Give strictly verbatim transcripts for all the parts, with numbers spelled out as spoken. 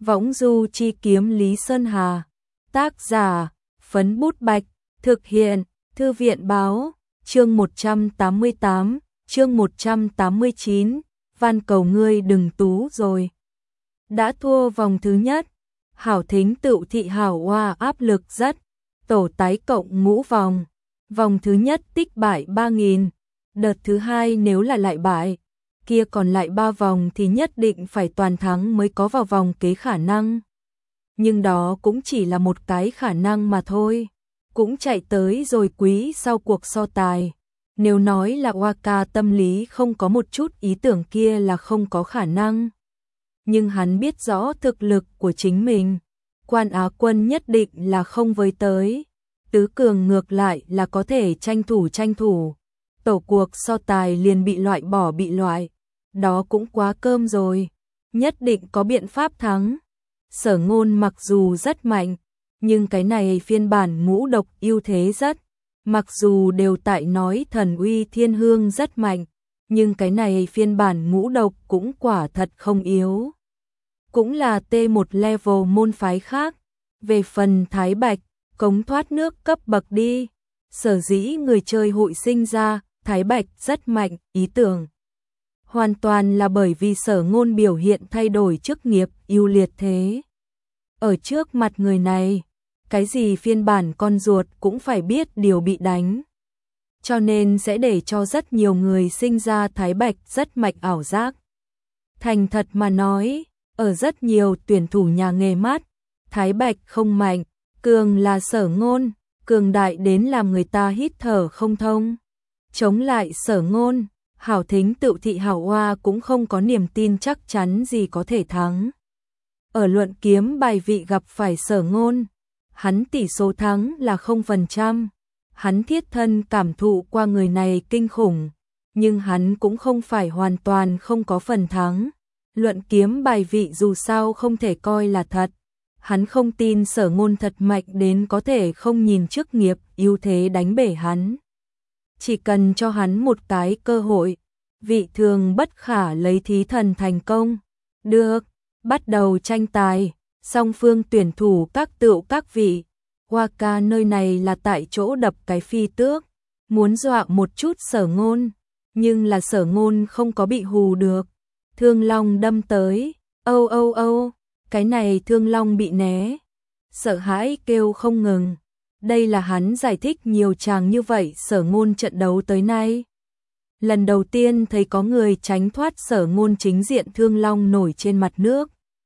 Võng du chi kiếm Lý Sơn Hà. Tác giả, Phấn Bút Bạch. Thực hiện, Thư viện Báo. Chương một trăm tám mươi tám, chương một trăm tám mươi chín. Van cầu ngươi đừng tú rồi. Đã thua vòng thứ nhất. Hảo Thính Tựu Thị Hảo Hoa áp lực rất. Tổ tái cộng ngũ vòng. Vòng thứ nhất tích bại ba nghìn. Đợt thứ hai nếu là lại bại, kia còn lại ba vòng thì nhất định phải toàn thắng mới có vào vòng kế khả năng. Nhưng đó cũng chỉ là một cái khả năng mà thôi. Cũng chạy tới rồi quý sau cuộc so tài. Nếu nói là Waka tâm lý không có một chút ý tưởng kia là không có khả năng. Nhưng hắn biết rõ thực lực của chính mình. Quan Á quân nhất định là không với tới. Tứ cường ngược lại là có thể tranh thủ tranh thủ. Tổ cuộc so tài liền bị loại bỏ bị loại. Đó cũng quá cơm rồi. Nhất định có biện pháp thắng. Sở Ngôn mặc dù rất mạnh, nhưng cái này phiên bản ngũ độc ưu thế rất. Mặc dù đều tại nói thần uy thiên hương rất mạnh, nhưng cái này phiên bản ngũ độc cũng quả thật không yếu. Cũng là T một level môn phái khác. Về phần Thái Bạch, cống thoát nước cấp bậc đi. Sở dĩ người chơi hội sinh ra, Thái Bạch rất mạnh, ý tưởng. Hoàn toàn là bởi vì Sở Ngôn biểu hiện thay đổi chức nghiệp ưu liệt thế. Ở trước mặt người này, cái gì phiên bản con ruột cũng phải biết điều bị đánh. Cho nên sẽ để cho rất nhiều người sinh ra Thái Bạch rất mạnh ảo giác. Thành thật mà nói, ở rất nhiều tuyển thủ nhà nghề mắt, Thái Bạch không mạnh, cường là Sở Ngôn, cường đại đến làm người ta hít thở không thông. Chống lại Sở Ngôn, Hảo Thính Tựu Thị Hảo Hoa cũng không có niềm tin chắc chắn gì có thể thắng. Ở luận kiếm bài vị gặp phải Sở Ngôn, hắn tỷ số thắng là không phần trăm. Hắn thiết thân cảm thụ qua người này kinh khủng, nhưng hắn cũng không phải hoàn toàn không có phần thắng. Luận kiếm bài vị dù sao không thể coi là thật. Hắn không tin Sở Ngôn thật mạnh đến có thể không nhìn chức nghiệp ưu thế đánh bể hắn. Chỉ cần cho hắn một cái cơ hội, vị thường bất khả lấy thí thần thành công. Được, bắt đầu tranh tài, song phương tuyển thủ các tựu các vị. Waka nơi này là tại chỗ đập cái phi tước, muốn dọa một chút Sở Ngôn, nhưng là Sở Ngôn không có bị hù được. Thương Long đâm tới, âu âu âu, cái này Thương Long bị né, sợ hãi kêu không ngừng. Đây là hắn giải thích nhiều chàng như vậy Sở Ngôn trận đấu tới nay. Lần đầu tiên thấy có người tránh thoát Sở Ngôn chính diện Thương Long nổi trên mặt nước.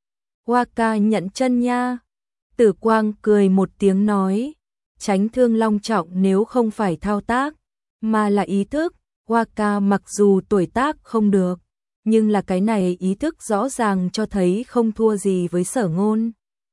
Waka nhận chân nha. Tử Quang cười một tiếng nói, tránh Thương Long trọng nếu không phải thao tác, mà là ý thức. Waka mặc dù tuổi tác không được, nhưng là cái này ý thức rõ ràng cho thấy không thua gì với Sở Ngôn.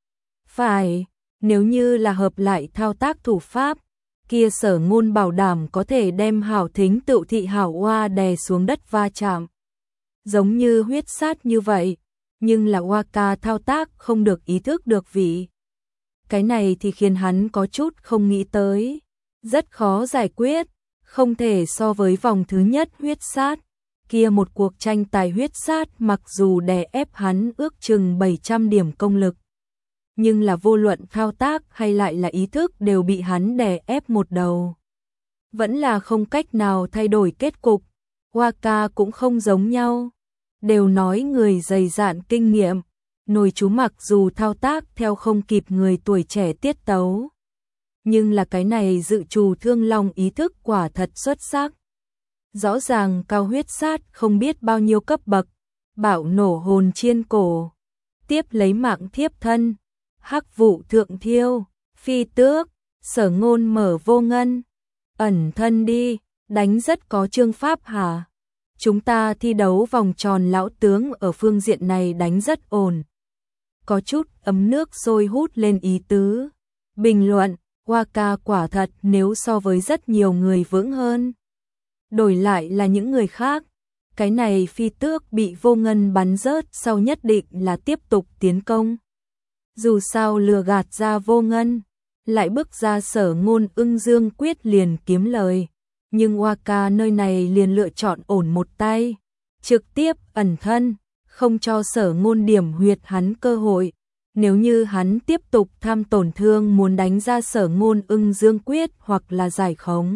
Phải, nếu như là hợp lại thao tác thủ pháp, kia Sở Ngôn bảo đảm có thể đem Hảo Thính Tựu Thị Hảo Hoa đè xuống đất va chạm. Giống như huyết sát như vậy, nhưng là Waka thao tác không được ý thức được vị. Cái này thì khiến hắn có chút không nghĩ tới. Rất khó giải quyết, không thể so với vòng thứ nhất huyết sát. Kia một cuộc tranh tài huyết sát mặc dù đè ép hắn ước chừng bảy trăm điểm công lực, nhưng là vô luận thao tác hay lại là ý thức đều bị hắn đè ép một đầu. Vẫn là không cách nào thay đổi kết cục. Waka cũng không giống nhau. Đều nói người dày dạn kinh nghiệm, nồi chú mặc dù thao tác theo không kịp người tuổi trẻ tiết tấu. Nhưng là cái này dự trù Thương Long ý thức quả thật xuất sắc. Rõ ràng cao huyết sát không biết bao nhiêu cấp bậc, bạo nổ hồn chiên cổ, tiếp lấy mạng thiếp thân, hắc vụ thượng thiêu, phi tước, Sở Ngôn mở vô ngân, ẩn thân đi, đánh rất có chương pháp hả? Chúng ta thi đấu vòng tròn lão tướng ở phương diện này đánh rất ổn. Có chút ấm nước sôi hút lên ý tứ. Bình luận, Waka quả thật nếu so với rất nhiều người vững hơn. Đổi lại là những người khác, cái này phi tước bị vô ngân bắn rớt sau nhất định là tiếp tục tiến công. Dù sao lừa gạt ra vô ngân, lại bước ra Sở Ngôn ưng dương quyết liền kiếm lời. Nhưng Waka nơi này liền lựa chọn ổn một tay, trực tiếp ẩn thân, không cho Sở Ngôn điểm huyệt hắn cơ hội, Nếu như hắn tiếp tục tham tổn thương muốn đánh ra Sở Ngôn Ưng Dương Quyết hoặc là giải khống,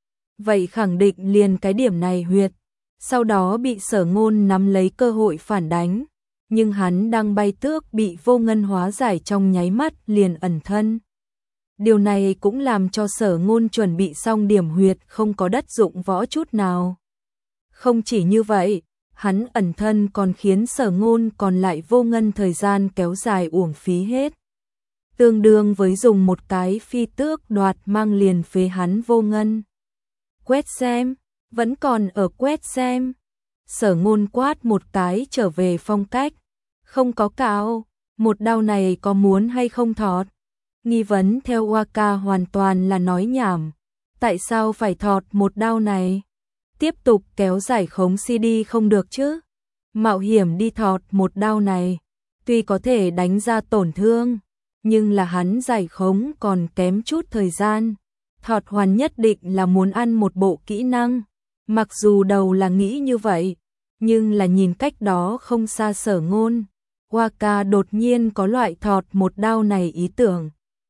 vậy khẳng định liền cái điểm này huyệt, sau đó bị Sở Ngôn nắm lấy cơ hội phản đánh, nhưng hắn đang bay tước bị Vô Ngân hóa giải trong nháy mắt liền ẩn thân. Điều này cũng làm cho Sở Ngôn chuẩn bị xong điểm huyệt không có đất dụng võ chút nào. Không chỉ như vậy, hắn ẩn thân còn khiến Sở Ngôn còn lại Vô Ngân thời gian kéo dài uổng phí hết. Tương đương với dùng một cái phi tước đoạt mang liền phế hắn Vô Ngân. Quét xem, vẫn còn ở quét xem. Sở Ngôn quát một cái trở về phong cách. Không có cạo, một đao này có muốn hay không thọt? Nghi vấn theo Waka hoàn toàn là nói nhảm. Tại sao phải thọt một đao này? Tiếp tục kéo giải khống xê đê không được chứ? Mạo hiểm đi thọt một đao này, tuy có thể đánh ra tổn thương, nhưng là hắn giải khống còn kém chút thời gian. Thọt hoàn nhất định là muốn ăn một bộ kỹ năng. Mặc dù đầu là nghĩ như vậy, nhưng là nhìn cách đó không xa Sở Ngôn, Waka đột nhiên có loại thọt một đao này ý tưởng.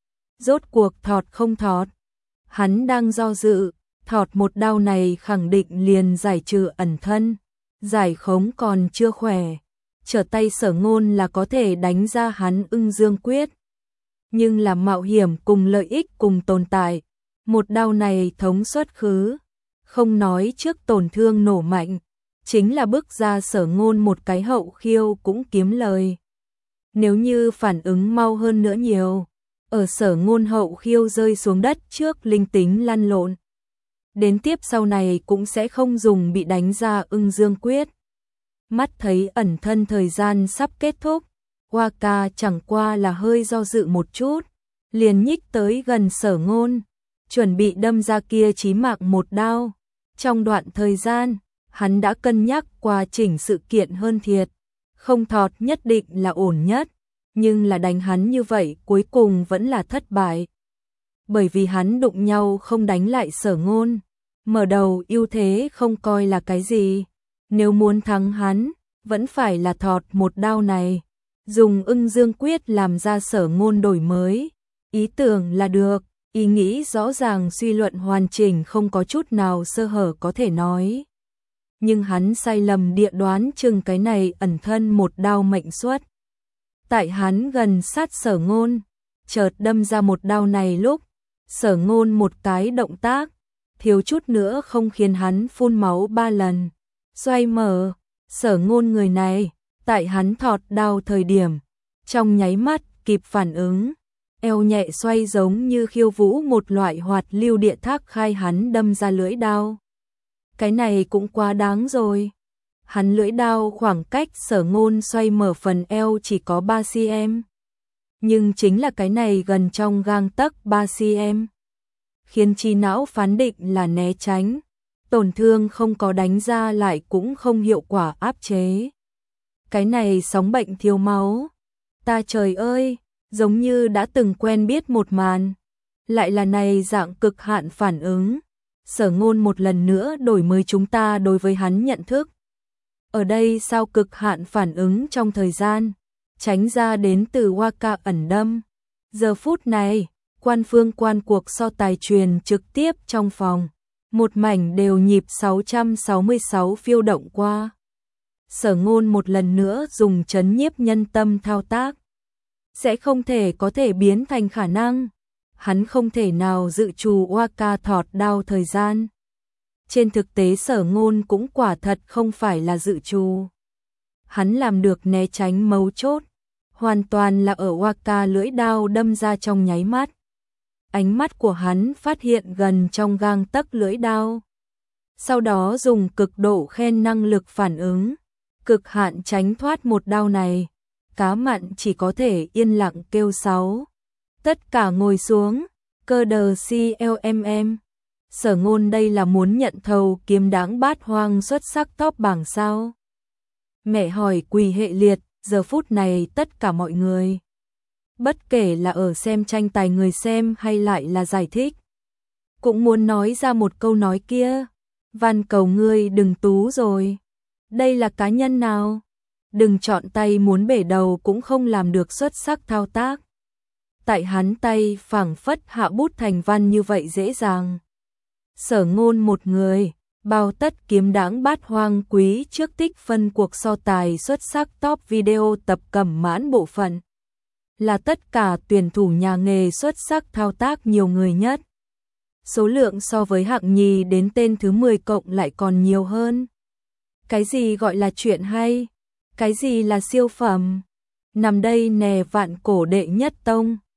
Rốt cuộc thọt không thọt? Hắn đang do dự, thọt một đao này khẳng định liền giải trừ ẩn thân, giải khống còn chưa khỏe, trở tay Sở Ngôn là có thể đánh ra hắn Ưng Dương Quyết. Nhưng là mạo hiểm cùng lợi ích cùng tồn tại, một đao này thống xuất khứ, không nói trước tổn thương nổ mạnh, chính là bước ra Sở Ngôn một cái hậu khiêu cũng kiếm lời. Nếu như phản ứng mau hơn nữa nhiều, ở Sở Ngôn hậu khiêu rơi xuống đất trước linh tính lăn lộn, đến tiếp sau này cũng sẽ không dùng bị đánh ra Ưng Dương Quyết. Mắt thấy ẩn thân thời gian sắp kết thúc, Waka chẳng qua là hơi do dự một chút, liền nhích tới gần Sở Ngôn, chuẩn bị đâm ra kia chí mạng một đao. Trong đoạn thời gian, hắn đã cân nhắc qua chỉnh sự kiện hơn thiệt, không thọt nhất định là ổn nhất, nhưng là đánh hắn như vậy cuối cùng vẫn là thất bại. Bởi vì hắn đụng nhau không đánh lại Sở Ngôn, mở đầu ưu thế không coi là cái gì, nếu muốn thắng hắn, vẫn phải là thọt một đao này, dùng Ưng Dương Quyết làm ra Sở Ngôn đổi mới, ý tưởng là được, ý nghĩ rõ ràng suy luận hoàn chỉnh không có chút nào sơ hở có thể nói. Nhưng hắn sai lầm địa đoán chừng cái này ẩn thân một đao mệnh suất. Tại hắn gần sát Sở Ngôn, chợt đâm ra một đao này lúc, Sở Ngôn một cái động tác, thiếu chút nữa không khiến hắn phun máu ba lần. Xoay mở, Sở Ngôn người này, tại hắn thọt đao thời điểm, trong nháy mắt kịp phản ứng, eo nhẹ xoay giống như khiêu vũ một loại hoạt lưu địa thác khai hắn đâm ra lưỡi đao. Cái này cũng quá đáng rồi. Hắn lưỡi đao khoảng cách Sở Ngôn xoay mở phần eo chỉ có ba xăng-ti-mét. Nhưng chính là cái này gần trong gang tấc ba xăng-ti-mét. Khiến trí não phán định là né tránh. Tổn thương không có đánh ra lại cũng không hiệu quả áp chế. Cái này sóng bệnh thiếu máu. Ta trời ơi, giống như đã từng quen biết một màn. Lại là này dạng cực hạn phản ứng. Sở Ngôn một lần nữa đổi mới chúng ta đối với hắn nhận thức. Ở đây sao cực hạn phản ứng trong thời gian, tránh ra đến từ Waka ẩn đâm. Giờ phút này, quan phương quan cuộc so tài truyền trực tiếp trong phòng. Một mảnh đều nhịp sáu trăm sáu mươi sáu phiêu động qua. Sở Ngôn một lần nữa dùng trấn nhiếp nhân tâm thao tác. Sẽ không thể có thể biến thành khả năng. Hắn không thể nào dự trù Waka thọt đao thời gian. Trên thực tế Sở Ngôn cũng quả thật không phải là dự trù. Hắn làm được né tránh mấu chốt, hoàn toàn là ở Waka lưỡi đao đâm ra trong nháy mắt. Ánh mắt của hắn phát hiện gần trong gang tấc lưỡi đao. Sau đó dùng cực độ khen năng lực phản ứng, cực hạn tránh thoát một đao này. Cá mặn chỉ có thể yên lặng kêu sáu. Tất cả ngồi xuống, cơ đờ xê lờ em em. Sở Ngôn đây là muốn nhận thầu kiếm đáng bát hoang xuất sắc top bảng sao? Mẹ hỏi quỳ hệ liệt, giờ phút này tất cả mọi người, bất kể là ở xem tranh tài người xem hay lại là giải thích, cũng muốn nói ra một câu nói kia. Van cầu ngươi đừng tú rồi. Đây là cá nhân nào? đừng chọn tay muốn bể đầu cũng không làm được xuất sắc thao tác. Tại hắn tay phảng phất hạ bút thành văn như vậy dễ dàng. Sở Ngôn một người, bao tất kiếm đãng bát hoang quý trước tích phân cuộc so tài xuất sắc top video tập cẩm mãn bộ phận. Là tất cả tuyển thủ nhà nghề xuất sắc thao tác nhiều người nhất. Số lượng so với hạng nhì đến tên thứ mười cộng lại còn nhiều hơn. Cái gì gọi là chuyện hay? Cái gì là siêu phẩm? Nằm đây nè vạn cổ đệ nhất tông.